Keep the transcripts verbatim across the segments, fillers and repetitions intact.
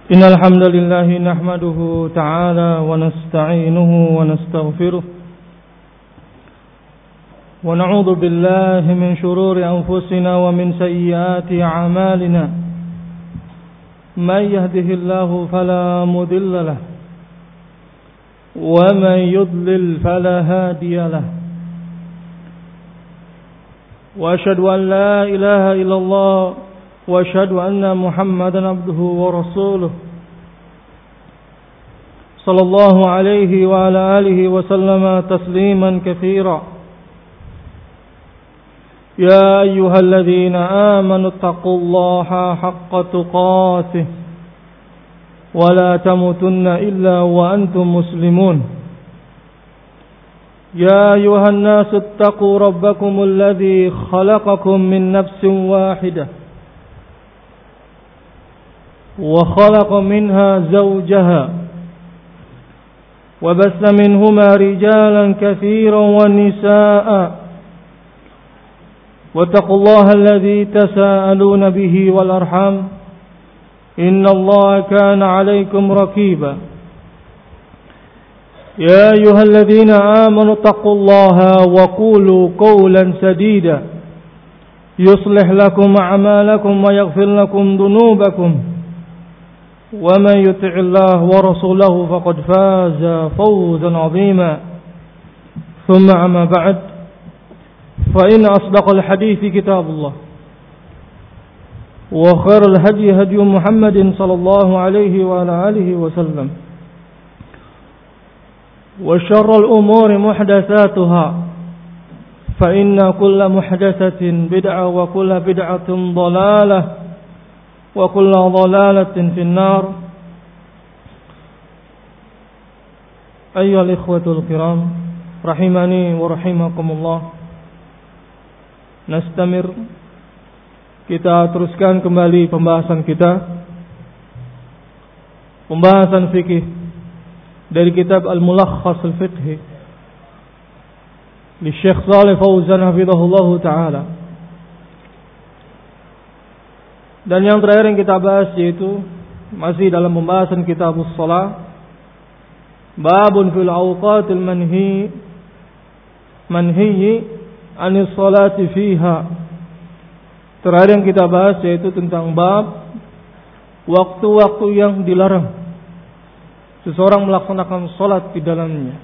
إن الحمد لله نحمده تعالى ونستعينه ونستغفره ونعوذ بالله من شرور أنفسنا ومن سيئات أعمالنا من يهده الله فلا مضل له ومن يضلل فلا هادي له وأشهد أن لا إله إلا الله وأشهد أن محمدا عبده ورسوله صلى الله عليه وعلى آله وسلم تسليما كثيرا يا أيها الذين آمنوا اتقوا الله حق تقاته ولا تموتن إلا وأنتم مسلمون يا أيها الناس اتقوا ربكم الذي خلقكم من نفس واحدة وخلق منها زوجها وبث منهما رجالا كثيرا ونساء واتقوا الله الذي تساءلون به والأرحام إن الله كان عليكم رقيبا يا أيها الذين آمنوا اتقوا الله وقولوا قولا سديدا يصلح لكم أعمالكم ويغفر لكم ذنوبكم ومن يطع الله ورسوله فقد فاز فوزا عظيما ثم أما بعد فإن أصدق الحديث كتاب الله وخير الهدي هدي محمد صلى الله عليه وعلى آله وسلم وشر الأمور محدثاتها فإن كل محدثة بدعة وكل بدعة ضلالة وكل ضلالة في النار. أيها الإخوة الكرام رحمني ورحمكم الله. Nastamir, kita teruskan kembali pembahasan kita, pembahasan fikih dari kitab Al-Mulakhas Al-Fiqhi li Syekh Shalih Fauzan hafizahullah taala. Dan yang terakhir yang kita bahas yaitu masih dalam pembahasan kitabus shalah, babun fil awqatil manhi manhi anis salati fiha. Terakhir yang kita bahas yaitu tentang bab waktu-waktu yang dilarang seseorang melaksanakan salat di dalamnya.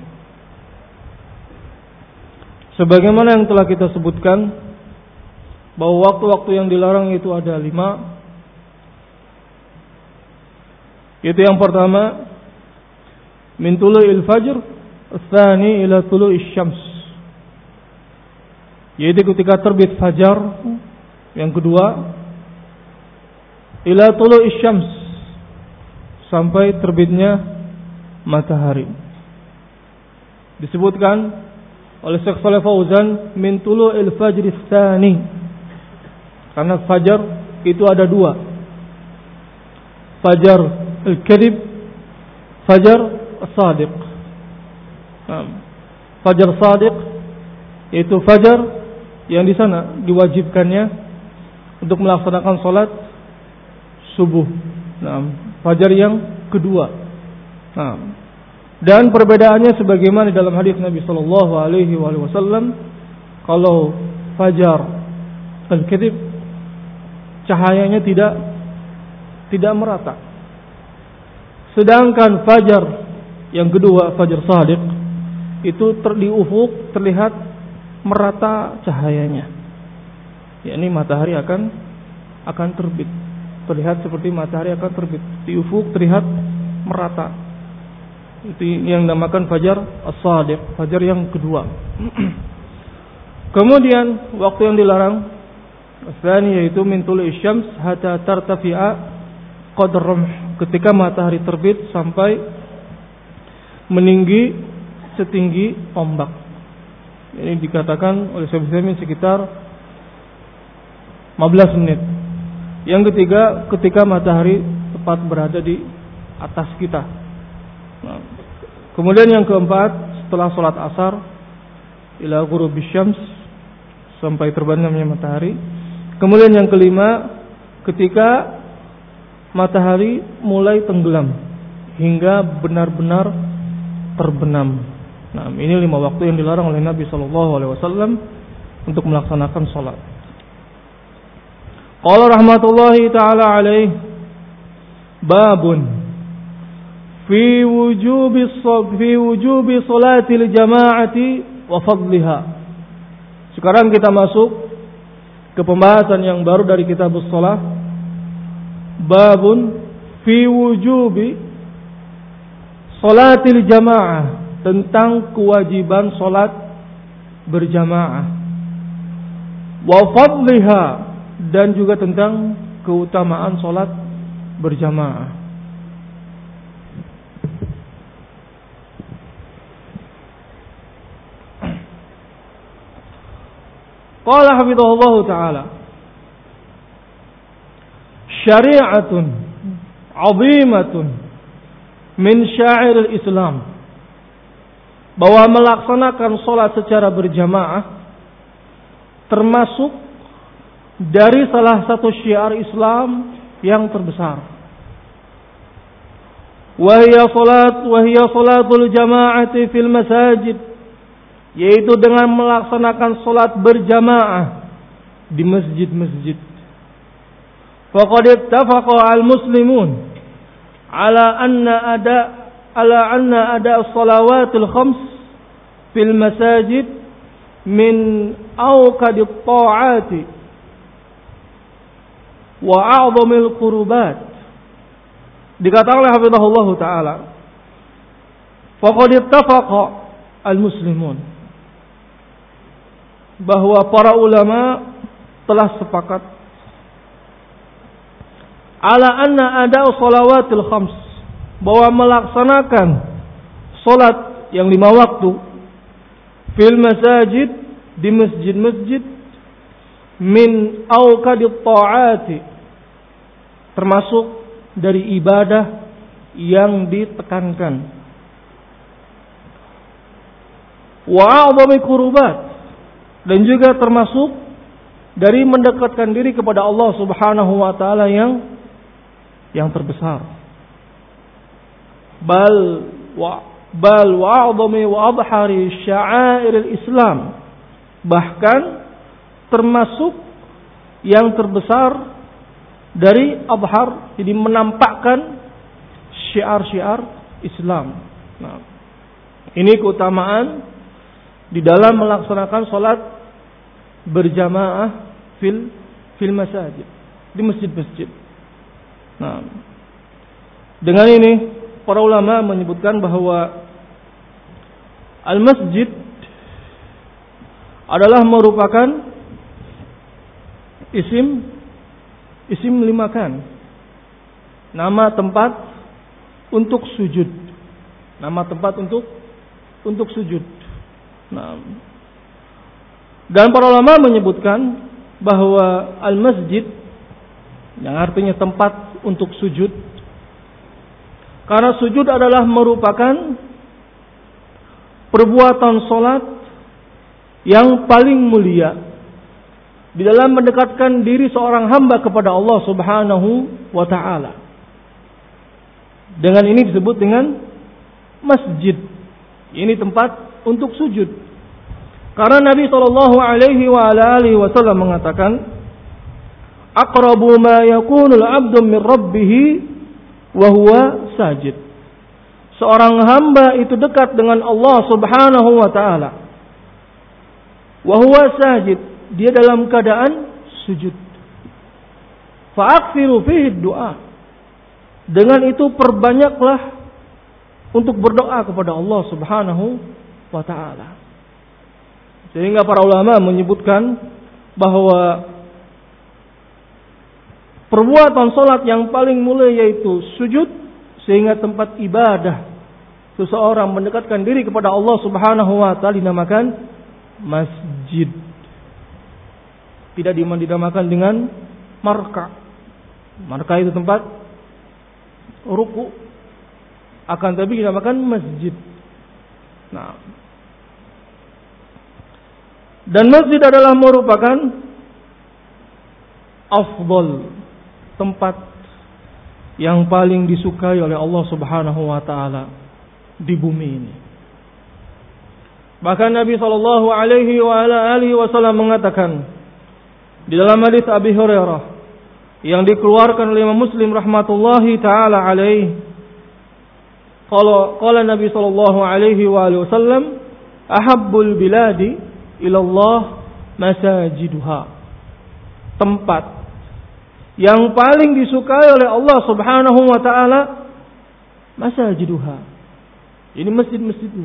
Sebagaimana yang telah kita sebutkan bahwa waktu-waktu yang dilarang itu ada lima. Itu yang pertama, min tulu'il fajr, tsani ila tulu'isy syams. Yaitu ketika terbit fajar. Yang kedua, ila tulu'isy syams, sampai terbitnya matahari. Disebutkan oleh Syekh Shalih Fauzan min tulu'il fajr tsani. Karena fajar itu ada dua. Fajar al-kadhib, fajar as-sadiq. Fajar sadiq yaitu fajar yang di sana diwajibkannya untuk melaksanakan salat subuh. Nah, fajar yang kedua. Nah, dan perbedaannya sebagaimana dalam hadis Nabi sallallahu alaihi wasallam, kalau fajar al-kadhib cahayanya tidak tidak merata. Sedangkan fajar yang kedua, fajar shadiq, itu ter, di ufuk terlihat merata cahayanya. Yakni matahari akan akan terbit. Terlihat seperti matahari akan terbit. Di ufuk terlihat merata. Itu yang dinamakan fajar as-shadiq, fajar yang kedua. Kemudian waktu yang dilarang tsani yaitu min tulu'isy syams hatta tartafi'a qadar rumh, ketika matahari terbit sampai meninggi setinggi tombak. Ini dikatakan oleh Syekh Utsaimin sekitar lima belas menit. Yang ketiga, ketika matahari tepat berada di atas kita. Nah, kemudian yang keempat, setelah sholat asar ila ghurubisy syams, sampai terbenamnya matahari. Kemudian yang kelima, ketika matahari mulai tenggelam hingga benar-benar terbenam. Nah, ini lima waktu yang dilarang oleh Nabi Shallallahu Alaihi Wasallam untuk melaksanakan sholat. Qala rahmatullahi taala alaih, babun fi wujubi fi wujubi salatil jamaati wa fadliha. Sekarang kita masuk ke pembahasan yang baru dari kitabus shalah. Babun fi wujubi salatil jamaah, tentang kewajiban salat berjamaah, wa fadliha, dan juga tentang keutamaan salat berjamaah. Qala hafizahullah ta'ala, syari'atun 'azimatun min syairil Islam, bahwa melaksanakan salat secara berjamaah termasuk dari salah satu syiar Islam yang terbesar. Wa hiya salat wa hiya salatul jamaati fil masajid, yaitu dengan melaksanakan salat berjamaah di masjid-masjid. Faqad ittafaqa al-muslimun ala anna ada ala anna ada as-salawatil khams fil masajid min awqadit ta'ati wa a'zamil qurubat. Dikatakan oleh hafizahullah taala, faqad ittafaqa al-muslimun, bahwa para ulama telah sepakat ala anna ada shalawatil khams, bahwa melaksanakan salat yang lima waktu fil masajid, di masjid-masjid, min awqadit ta'ati, termasuk dari ibadah yang ditekankan, wa a'zami qurubat, dan juga termasuk dari mendekatkan diri kepada Allah Subhanahu wa taala yang yang terbesar. Bal wa bal wa a'zami wa adhari sya'airil Islam, bahkan termasuk yang terbesar dari adhar, jadi menampakkan syiar-syiar Islam. Nah, ini keutamaan di dalam melaksanakan salat berjamaah fil fil masajid, di masjid-masjid. Nah, dengan ini para ulama menyebutkan bahwa al-masjid adalah merupakan isim isim limakan, nama tempat untuk sujud, nama tempat untuk untuk sujud. Nah, dan para ulama menyebutkan bahwa al-masjid yang artinya tempat untuk sujud, karena sujud adalah merupakan perbuatan salat yang paling mulia di dalam mendekatkan diri seorang hamba kepada Allah Subhanahu wa taala. Dengan ini disebut dengan masjid. Ini tempat untuk sujud. Karena Nabi sallallahu alaihi wa alihi wasallam mengatakan, aqrabu ma yakunu al-'abdu min rabbih wa huwa sajid. Seorang hamba itu dekat dengan Allah Subhanahu wa taala, wa huwa sajid, dia dalam keadaan sujud. Fa'aksiru fihi du'a, dengan itu perbanyaklah untuk berdoa kepada Allah Subhanahu wa taala. Sehingga para ulama menyebutkan bahwa perbuatan salat yang paling mulia yaitu sujud, sehingga tempat ibadah seseorang mendekatkan diri kepada Allah Subhanahu wa taala dinamakan masjid. Tidak dinamakan dengan marka. Marka itu tempat ruku, akan tapi dinamakan masjid. Nah, dan masjid adalah merupakan afdal, tempat yang paling disukai oleh Allah Subhanahu wa taala di bumi ini. Bahkan Nabi sallallahu alaihi wa ala alihi wasallam mengatakan di dalam hadis Abi Hurairah yang dikeluarkan oleh Imam Muslim rahmatullahi taala alaihi, qala qala Nabi sallallahu alaihi wa alihi wasallam, ahabbul biladi ila Allah masajiduha. Tempat yang paling disukai oleh Allah Subhanahu wa taala masajiduha. Ini masjid-masjidnya.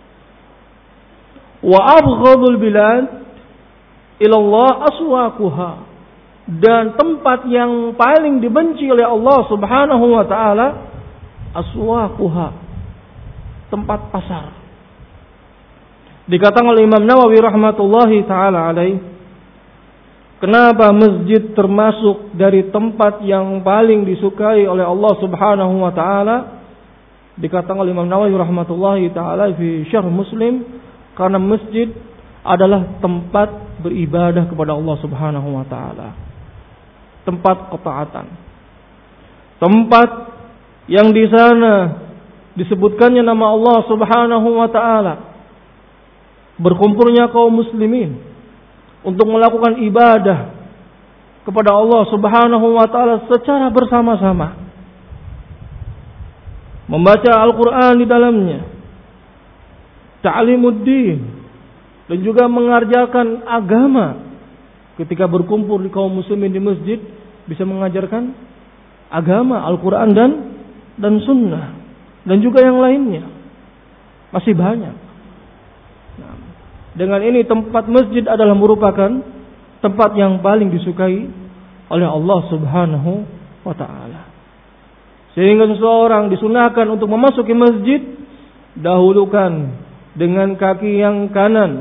Wa abghadul bilad ila Allah aswaquha. Dan tempat yang paling dibenci oleh Allah Subhanahu wa taala aswaquha. Tempat pasar. Dikatakan oleh Imam Nawawi rahmatullahi taala alaihi, kenapa masjid termasuk dari tempat yang paling disukai oleh Allah Subhanahu wa taala? Dikatakan oleh Imam Nawawi rahmatullahi taala fi Syarh Muslim, karena masjid adalah tempat beribadah kepada Allah Subhanahu wa taala. Tempat ketaatan. Tempat yang di sana disebutkannya nama Allah Subhanahu wa taala. Berkumpulnya kaum muslimin untuk melakukan ibadah kepada Allah Subhanahu wa taala secara bersama-sama. Membaca Al-Qur'an di dalamnya. Ta'limuddin, dan juga mengajarkan agama. Ketika berkumpul di kaum muslimin di masjid, bisa mengajarkan agama, Al-Qur'an dan dan sunnah, dan juga yang lainnya. Masih banyak. Nah, dengan ini tempat masjid adalah merupakan tempat yang paling disukai oleh Allah Subhanahu wa taala. Sehingga seseorang disunahkan untuk memasuki masjid, dahulukan dengan kaki yang kanan.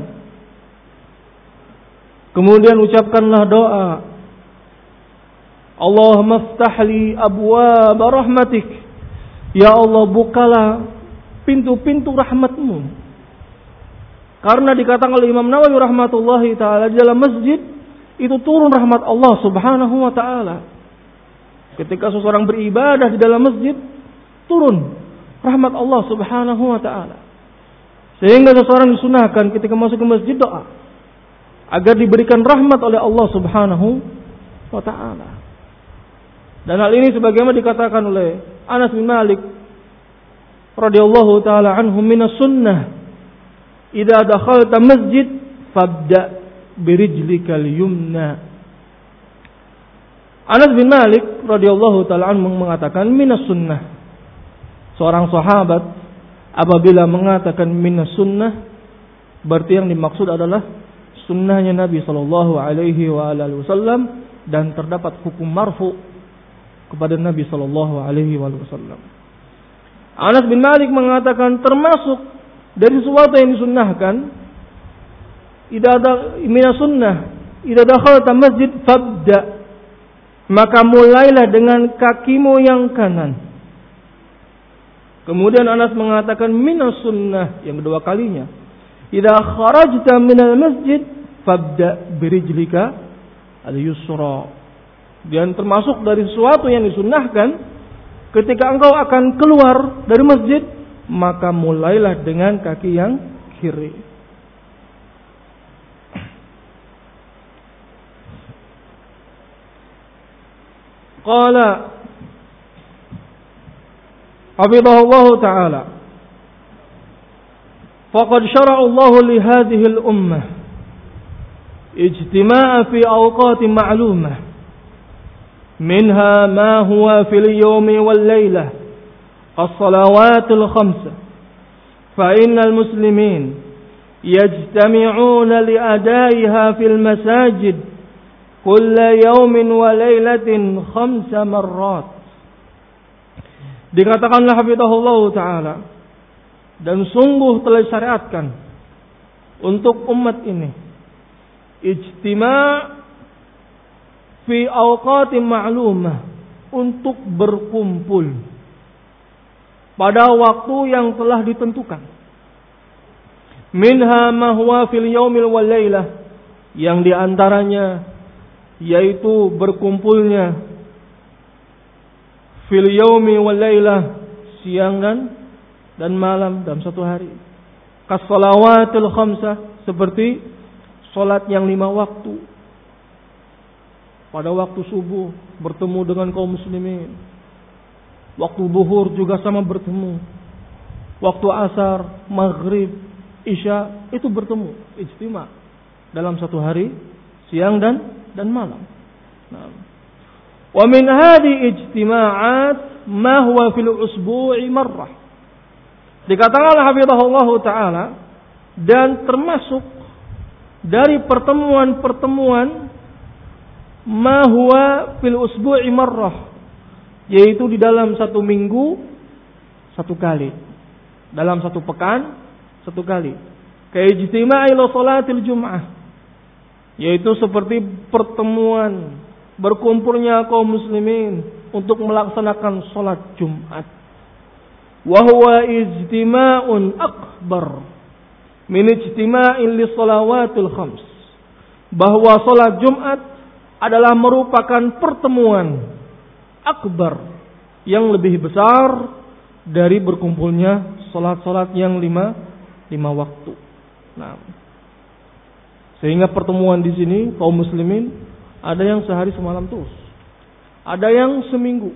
Kemudian ucapkanlah doa, Allahumma ftahli abwaab rahmatik. Ya Allah, bukalah pintu-pintu rahmatmu. Karena dikatakan oleh Imam Nawawi rahmatullahi taala, di dalam masjid itu turun rahmat Allah Subhanahu wa taala. Ketika seseorang beribadah di dalam masjid, turun rahmat Allah Subhanahu wa taala. Sehingga seseorang disunahkan ketika masuk ke masjid doa agar diberikan rahmat oleh Allah Subhanahu wa taala. Dan hal ini sebagaimana dikatakan oleh Anas bin Malik radhiyallahu taala anhu, minas sunnah idza dakhalta masjid fabda birijlikal yumna. Anas bin Malik radhiyallahu taala anhu mengatakan minas sunnah. Seorang sahabat apabila mengatakan minas sunnah, berarti yang dimaksud adalah sunnahnya Nabi sallallahu alaihi wa alihi wasallam, dan terdapat hukum marfu kepada Nabi sallallahu alaihi wasallam. Anas bin Malik mengatakan termasuk dari sesuatu yang disunnahkan, idza ada minas sunnah idza dakhalta masjid fabda, maka mulailah dengan kakimu yang kanan. Kemudian Anas mengatakan minas sunnah yang kedua kalinya, idza kharajta minal masjid fabda birijlika al-yusra. Dan termasuk dari sesuatu yang disunnahkan, ketika engkau akan keluar dari masjid, maka mulailah dengan kaki yang kiri. Qala hafidhahullah ta'ala, faqad syara'a Allah li hadhihi al-ummah ijtima'a fi awqatin ma'lumah, minha ma huwa fil yawmi wal laylah as-salawatul khamsah, fa innal muslimin yajtami'una li adaiha fil masajid kulla yawmin wa laylatin khamsa marrat. Dikatakanlah hafidhahullah ta'ala, dan sungguh telah disyariatkan untuk umat ini ijtima' fi awqatin ma'lumah, untuk berkumpul pada waktu yang telah ditentukan. Minha ma huwa fil yaumil wal lailah, yang diantaranya yaitu berkumpulnya fil yaumi wal lailah, siang dan dan malam dalam satu hari. Kas salawatil khamsah, seperti salat yang lima waktu. Pada waktu subuh bertemu dengan kaum muslimin. Waktu zuhur juga sama bertemu. Waktu asar, maghrib, isya itu bertemu, ijtima dalam satu hari, siang dan dan malam. Nah. Wa min hadhi ijtima'at ma huwa fil usbu'i marrah. Dikatakan oleh hafizahullah taala, dan termasuk dari pertemuan-pertemuan ma huwa fil usbu'i marrah, yaitu di dalam satu minggu satu kali, dalam satu pekan satu kali. Kaijtima'i ila salatil jum'ah, yaitu seperti pertemuan berkumpulnya kaum muslimin untuk melaksanakan salat Jumat. Wa huwa ijtima'un akbar min ijtima'in li salawatil khams. Bahwa salat Jumat adalah merupakan pertemuan akbar yang lebih besar dari berkumpulnya salat-salat yang lima lima waktu. Nah, sehingga pertemuan di sini kaum muslimin ada yang sehari semalam terus, ada yang seminggu,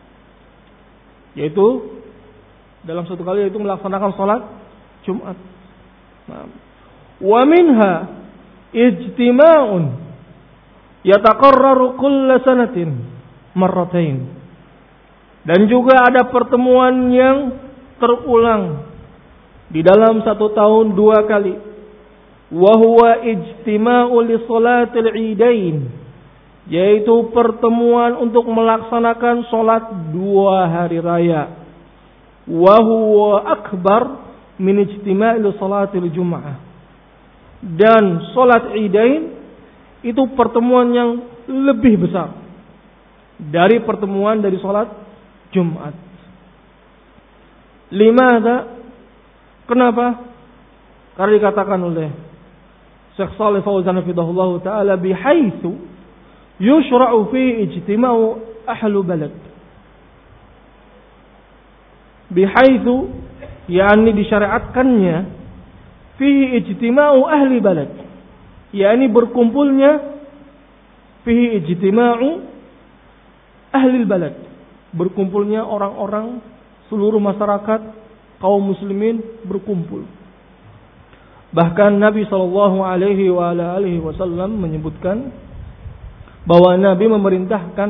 yaitu dalam satu kali yaitu melaksanakan salat Jumat. Nah, wa minha ijtima'un yataqarraru kulla sanatin marratain. Dan juga ada pertemuan yang terulang di dalam satu tahun dua kali. Wa huwa ijtima'u li salatil idain, yaitu pertemuan untuk melaksanakan salat dua hari raya. Wa huwa akbar min ijtima'i li salatil jum'ah. Dan salat idain itu pertemuan yang lebih besar dari pertemuan dari salat Jumat. Limada? Kenapa? Karena dikatakan oleh Syekh Shalih Fauzan hafizahullah taala, bihaitsu yushra'u fi ijtima'u ahlu balad. Bihaitsu, yakni disyariatkannya, fi ijtima'u ahli balad, yakni berkumpulnya fi ijtima'u ahli balad, berkumpulnya orang-orang seluruh masyarakat kaum muslimin berkumpul. Bahkan Nabi sallallahu alaihi wa alihi wasallam menyebutkan bahwa Nabi memerintahkan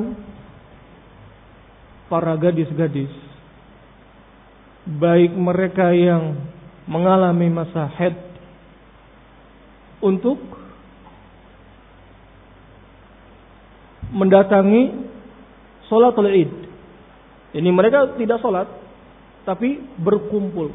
para gadis-gadis, baik mereka yang mengalami masa haid, untuk mendatangi sholatul id. Ini mereka tidak sholat, tapi berkumpul.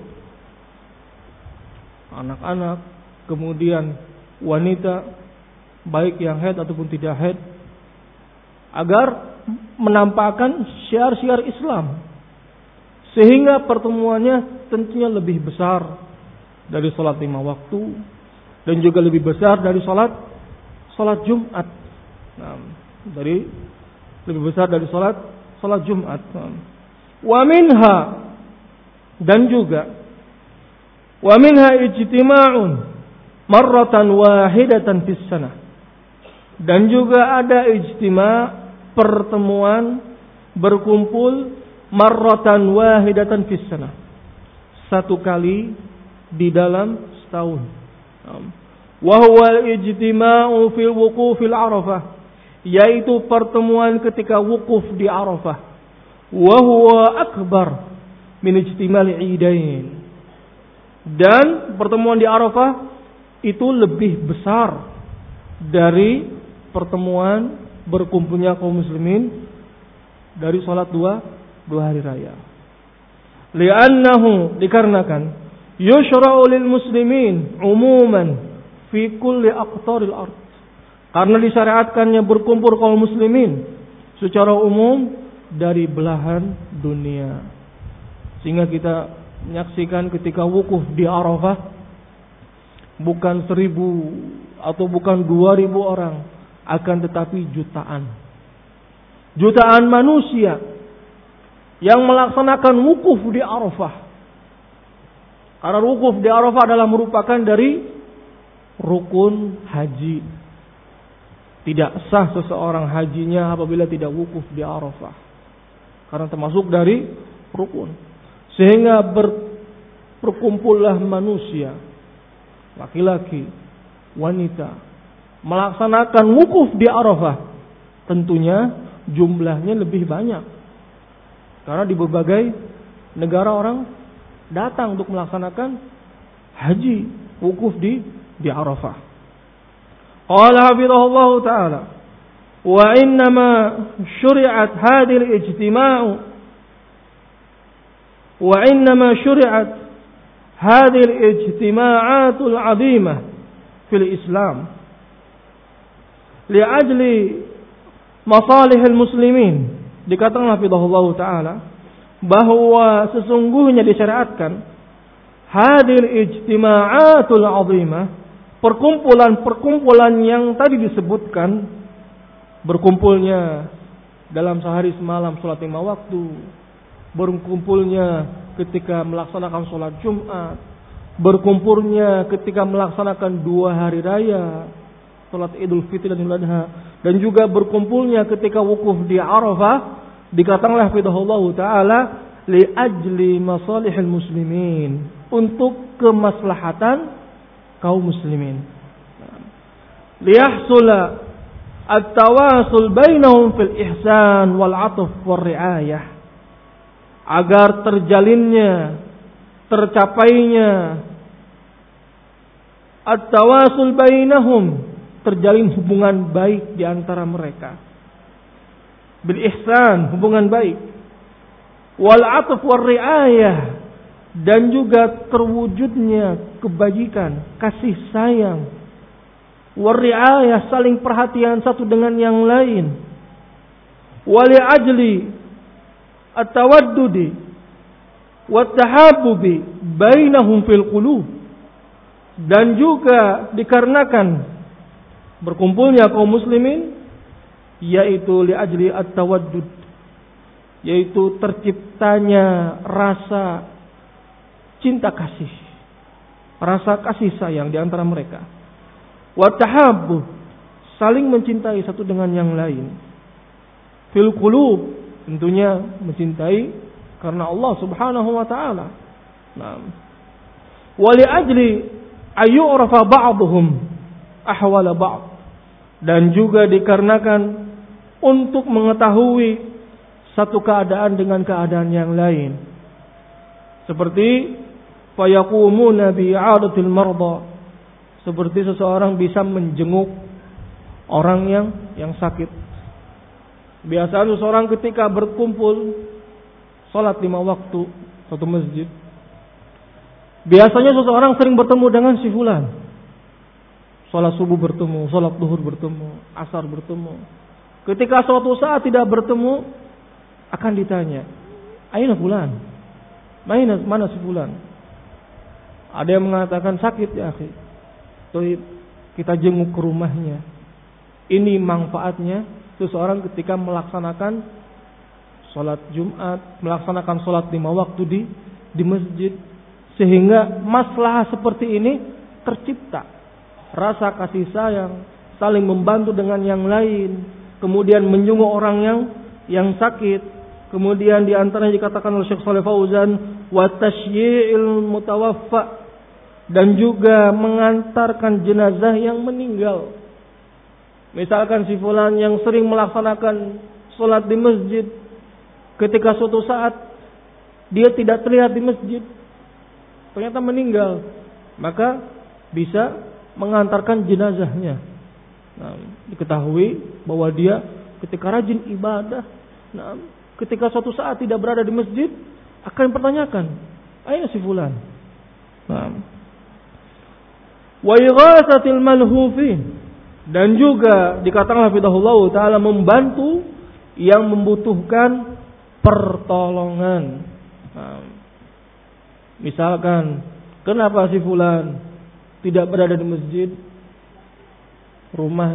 Anak-anak, kemudian wanita, baik yang haid ataupun tidak haid, agar menampakkan syiar-syiar Islam, sehingga pertemuannya tentunya lebih besar dari sholat lima waktu, dan juga lebih besar dari sholat sholat Jumat. Nah, dari lebih besar dari sholat sholat Jumat. Nah. Wa minha, dan juga wa minha ijtima'un marratan wahidatan fis sanah. Dan juga ada ijtima', pertemuan berkumpul marratan wahidatan fis sanah, satu kali di dalam setahun. Wa huwa al-ijtima'u fil wuqufil Arafah, yaitu pertemuan ketika wukuf di Arafah. Wa huwa akbar min ijtima'il idain. Dan pertemuan di Arafah itu lebih besar dari pertemuan berkumpulnya kaum muslimin dari salat dua dua hari raya. Li'annahu, dikarenakan yushra'u lil muslimin umuman fi kulli aqtaril ard, karena disyariatkannya berkumpul kaum muslimin secara umum dari belahan dunia. Sehingga kita menyaksikan ketika wukuf di Arafah, bukan seribu atau bukan dua ribu orang, akan tetapi jutaan. Jutaan manusia yang melaksanakan wukuf di Arafah. Karena wukuf di Arafah adalah merupakan dari rukun haji. Tidak sah seseorang hajinya apabila tidak wukuf di Arafah. Karena termasuk dari rukun. Sehingga ber, berkumpullah manusia, laki-laki, wanita, melaksanakan wukuf di Arafah. Tentunya jumlahnya lebih banyak. Karena di berbagai negara orang datang untuk melaksanakan haji, wukuf di di Arafah. Qala hafizahullah ta'ala, wa innama syuri'at hadhil ijtima'u wa innama syuri'at hadhil ijtima'atul 'azimah fil Islam li'ajli masalihil muslimin. Dikatakan hafizahullah ta'ala bahwa sesungguhnya disyariatkan hadil ijtima'atul 'azimah, perkumpulan-perkumpulan yang tadi disebutkan, berkumpulnya dalam sehari semalam salat lima waktu, berkumpulnya ketika melaksanakan salat Jumat, berkumpulnya ketika melaksanakan dua hari raya, salat Idul Fitri dan Idul Adha, dan juga berkumpulnya ketika wukuf di Arafah. Dikatakanlah hafizahullah ta'ala li ajli masalihil muslimin, untuk kemaslahatan kaum muslimin, liyahsula at-tawasul bainahum fil ihsan wal 'atf war riayah, agar terjalinnya, tercapainya at-tawasul bainahum, terjalin hubungan baik di antara mereka, bil ihsan, hubungan baik, wal 'atf war riayah, dan juga terwujudnya kebajikan, kasih sayang, war riayah, saling perhatian satu dengan yang lain, wali ajli at-tawaddudi wat tahabbubi bainahum fil qulub, dan juga dikarenakan berkumpulnya kaum muslimin, yaitu li ajli at-tawaddud, yaitu terciptanya rasa cinta kasih, rasa kasih sayang di antara mereka, wa tahabbu, saling mencintai satu dengan yang lain, fil qulub, tentunya mencintai karena Allah Subhanahu wa taala. Naam. Wa li ajli ayyurafa ba'dhum ahwala ba'd, dan juga dikarenakan untuk mengetahui satu keadaan dengan keadaan yang lain. Seperti fayaqumuna bi'adatil marda, seperti seseorang bisa menjenguk orang yang yang sakit. Biasanya seseorang ketika berkumpul salat lima waktu satu masjid, biasanya seseorang sering bertemu dengan si fulan. Salat subuh bertemu, salat zuhur bertemu, asar bertemu. Ketika suatu saat tidak bertemu, akan ditanya, "Aina fulan? Mana mana si fulan?" Ada yang mengatakan sakit ya akhi. Toib, kita jenguk ke rumahnya. Ini manfaatnya seseorang ketika melaksanakan salat Jumat, melaksanakan salat lima waktu di di masjid, sehingga maslahah seperti ini tercipta. Rasa kasih sayang, saling membantu dengan yang lain, kemudian menjenguk orang yang yang sakit, kemudian di antaranya dikatakan oleh Syekh Shalih Fauzan, wa tasyyi'il mutawaffa, dan juga mengantarkan jenazah yang meninggal. Misalkan si fulan yang sering melaksanakan salat di masjid, ketika suatu saat dia tidak terlihat di masjid, ternyata meninggal, maka bisa mengantarkan jenazahnya. Nah, diketahui bahwa dia ketika rajin ibadah, nah, ketika suatu saat tidak berada di masjid, akan dipertanyakan, "Aina si fulan?" Nah, wa ighatsatil malhufin, dan juga dikatakan hafizahullah taala membantu yang membutuhkan pertolongan. Nah, misalkan, kenapa si fulan tidak berada di masjid?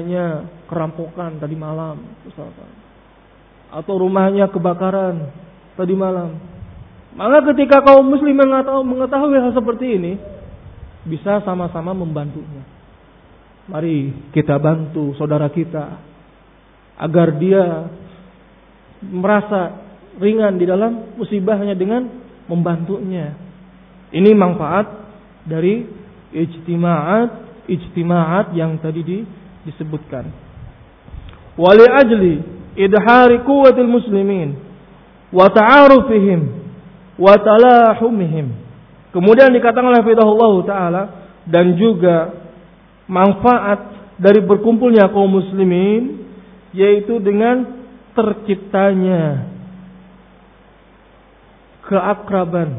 Rumahnya kerampokan tadi malam, misalkan, atau rumahnya kebakaran, tadi malam. Maka ketika kaum muslim mengetahui hal seperti ini, bisa sama-sama membantunya. Mari kita bantu saudara kita agar dia merasa ringan di dalam musibahnya dengan membantunya. Ini manfaat dari ijtima'at ijtima'at yang tadi di, disebutkan. Wali ajli idhari quwwatil muslimin wa ta'arufihim wa talahumihim. Kemudian dikatakan oleh hafizahullah taala, dan juga manfaat dari berkumpulnya kaum muslimin, yaitu dengan terciptanya keakraban,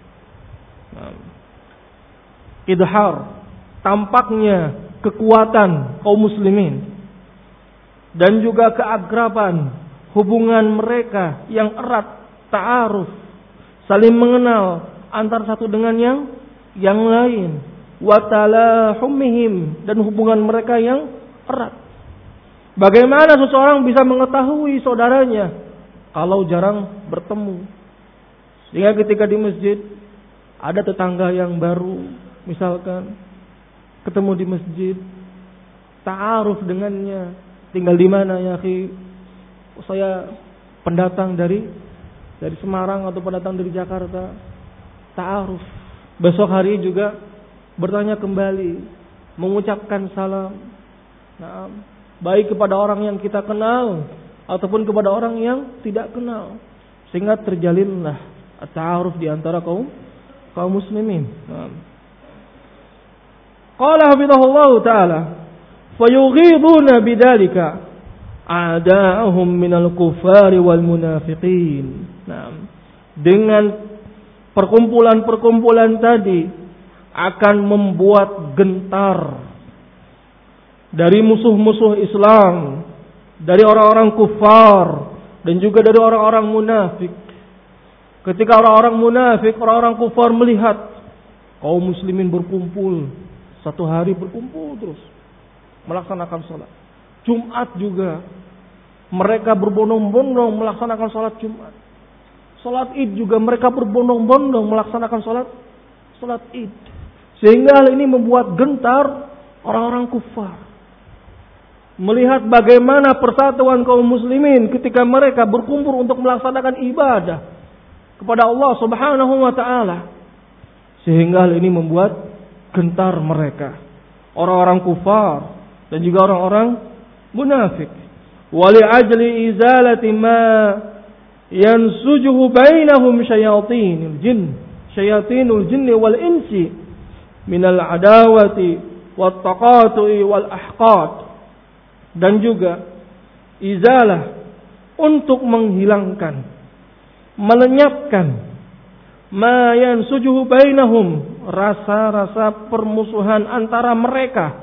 idhar, tampaknya kekuatan kaum muslimin, dan juga keakraban, hubungan mereka yang erat, ta'aruf, saling mengenal antara satu dengan yang yang lain, wa talahumihim, dan hubungan mereka yang erat. Bagaimana seseorang bisa mengetahui saudaranya kalau jarang bertemu? Sehingga ketika di masjid ada tetangga yang baru, misalkan ketemu di masjid, ta'aruf dengannya, tinggal di mana ya akhi? Saya pendatang dari dari Semarang atau pendatang dari Jakarta. Ta'aruf. Besok hari juga bertanya kembali, mengucapkan salam. Nah, baik kepada orang yang kita kenal ataupun kepada orang yang tidak kenal, sehingga terjalinlah ta'aruf di antara kaum kaum muslimin. Nah. Qala hafizahullah taala, fayughiduna bidzalika a'da'ahum minal kufari wal munafiqin. Nah, dengan perkumpulan-perkumpulan tadi akan membuat gentar dari musuh-musuh Islam, dari orang-orang kufar, dan juga dari orang-orang munafik. Ketika orang-orang munafik, orang-orang kufar melihat kaum muslimin berkumpul, satu hari berkumpul terus melaksanakan sholat Jumat juga, mereka berbondong-bondong melaksanakan sholat Jumat. Sholat Id juga mereka berbondong-bondong melaksanakan sholat sholat Id. Sehingga hal ini membuat gentar orang-orang kufar. Melihat bagaimana persatuan kaum muslimin ketika mereka berkumpul untuk melaksanakan ibadah kepada Allah Subhanahu wa taala. Sehingga hal ini membuat gentar mereka, orang-orang kufar dan juga orang-orang munafik. Wali ajli izalati ma yansujuhu bainahum syayatinul jin syayatinul jinni wal insi minal adawati wat taqatu'i wal ahqad. Dan juga izalah, untuk menghilangkan, melenyapkan ma yansujuhu bainahum, rasa-rasa permusuhan antara mereka,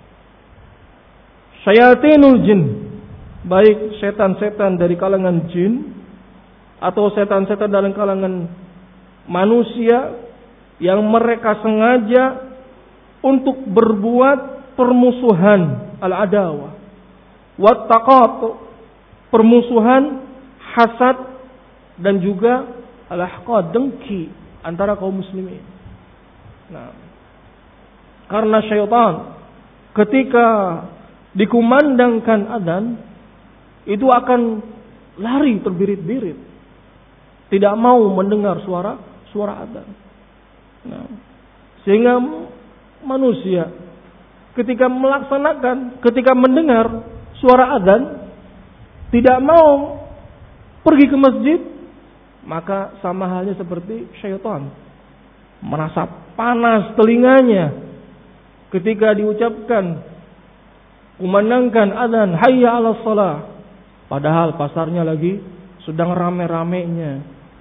syayatinul jin, baik setan-setan dari kalangan jin atau setan-setan dari kalangan manusia yang mereka sengaja untuk berbuat permusuhan, al-adawah, wattaqat, permusuhan, hasad, dan juga al-ahqad, dengki antara kaum muslimin. Nah, karena syaitan ketika dikumandangkan adzan itu akan lari terbirit-birit, tidak mau mendengar suara suara adzan. Nah, sehingga manusia ketika melaksanakan, ketika mendengar suara adzan tidak mau pergi ke masjid, maka sama halnya seperti syaitan, merasa panas telinganya ketika diucapkan, kumandangkan adzan hayya 'alas shalah, padahal pasarnya lagi sedang rame-ramenya,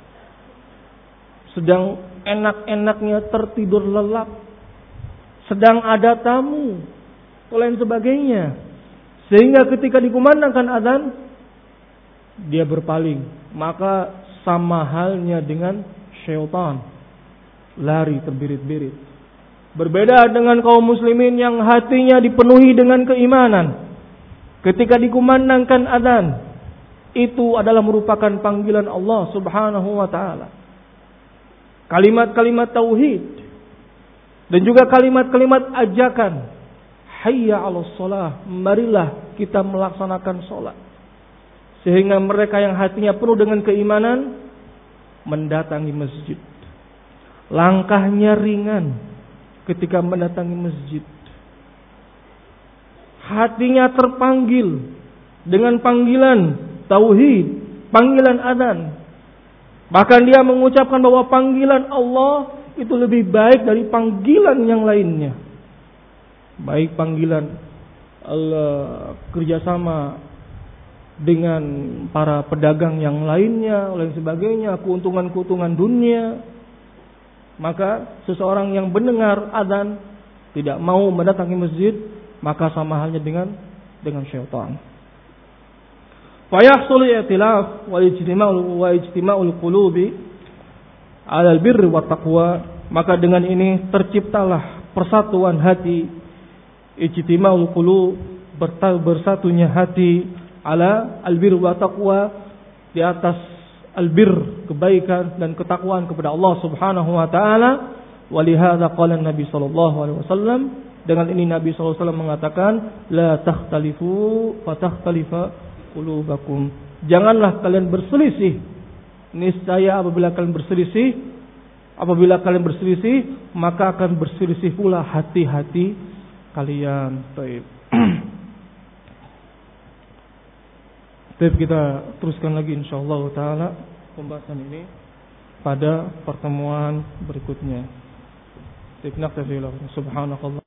sedang enak-enaknya tertidur lelap, sedang ada tamu dan lain sebagainya. Sehingga ketika dikumandangkan adzan dia berpaling, maka sama halnya dengan syaitan, lari terbirit-birit. Berbeda dengan kaum muslimin yang hatinya dipenuhi dengan keimanan. Ketika dikumandangkan adzan, itu adalah merupakan panggilan Allah Subhanahu wa taala. Kalimat-kalimat tauhid dan juga kalimat-kalimat ajakan, hayya 'alas shalah, marilah kita melaksanakan salat. Sehingga mereka yang hatinya penuh dengan keimanan mendatangi masjid. Langkahnya ringan ketika mendatangi masjid. Hatinya terpanggil dengan panggilan tauhid, panggilan adzan. Bahkan dia mengucapkan bahwa panggilan Allah itu lebih baik dari panggilan yang lainnya. Baik panggilan Allah kerjasama dengan para pedagang yang lainnya, lain sebagainya, keuntungan-keuntungan dunia. Maka seseorang yang mendengar adzan tidak mau mendatangi masjid, maka sama halnya dengan dengan syaitan. Fa yahsul i'tilaf wa ijtima'u wa ijtima'ul qulubi 'ala al-birri wat taqwa, maka dengan ini terciptalah persatuan hati, ijtima'ul qulub, bersatunya hati, ala al-birri wat taqwa, di atas albir, kebaikan dan ketakwaan kepada Allah Subhanahu wa taala. Walihada qala Nabi sallallahu alaihi wasallam, dengan ini Nabi sallallahu alaihi wasallam mengatakan, la takhtalifu fa takhtalifa qulubakum. Janganlah kalian berselisih. Niscaya apabila kalian berselisih, apabila kalian berselisih, maka akan berselisih pula hati-hati kalian. Baik. Baik, kita teruskan lagi insyaallah taala pembahasan ini pada pertemuan berikutnya. Subhanakallah.